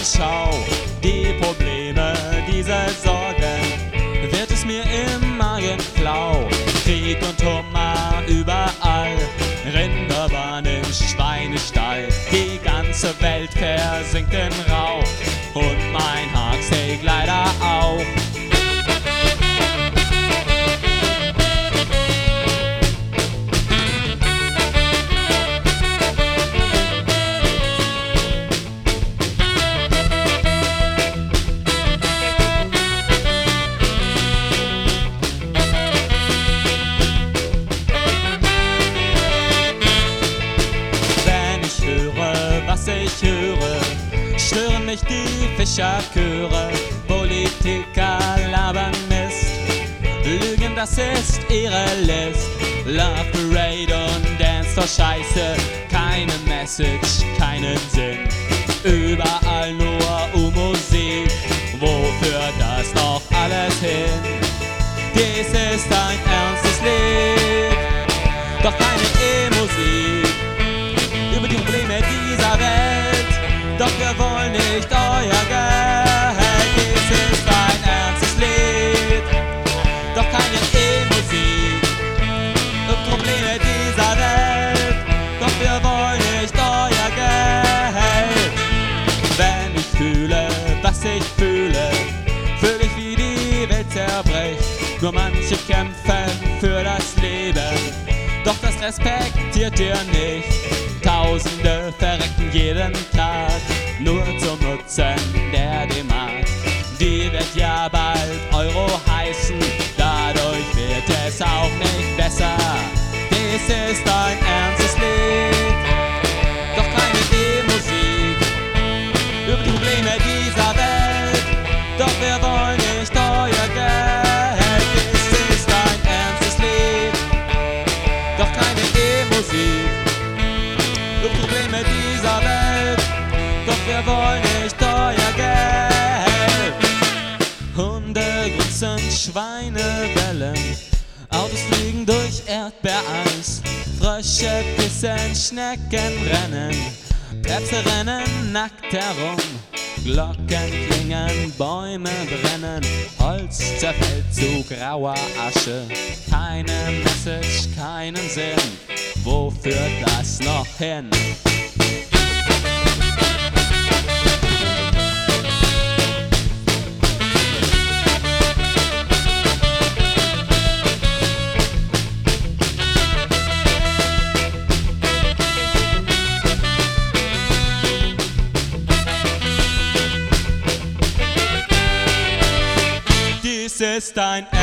anschau, die Probleme, diese Sorgen, wird es mir im Magen flau. Krieg und Hummer überall, Rinderbahn im Schweinestall. Die ganze Welt versinkt in Rauch und mein Hacksteak leider auch. Was ich höre, stören mich die Fischerchöre. Politiker labern Mist, lügen, das ist ihre List. Love Parade und Dance zur Scheiße, keine Message, keinen Sinn. Überall nur Musik, wofür das doch alles hin? Dies ist ein ernstes Lied, doch keine E-Musik über die Probleme dieser Welt, doch wir wollen nicht euer Geld. Dies ist ein ernstes Lied, doch keine E-Musik über die Probleme dieser Welt, doch wir wollen nicht euer Geld. Wenn ich fühle, was ich fühle, fühle ich, wie die Welt zerbricht. Nur manche kämpfen für das Leben, doch das respektiert ihr nicht. Tausende verrecken jeden Tag, nur zum Nutzen der D-Mark. Die wird ja bald Euro heißen, dadurch wird es auch nicht besser. Dies ist ein ernstes Lied, doch keine E-Musik über die Probleme dieser Welt, doch wir wollen nicht euer Geld. Dies ist ein ernstes Lied, doch keine E-Musik über die Probleme dieser Welt, doch wir wollen nicht euer Geld. Hunde grunzen, Schweine bellen, Autos fliegen durch Erdbeereis, Frösche pissen, Schnecken rennen, Plätze rennen nackt herum, Glocken klingen, Bäume brennen, Holz zerfällt zu grauer Asche. Keine Message, keinen Sinn, wo führt das noch hin? Dies ist ein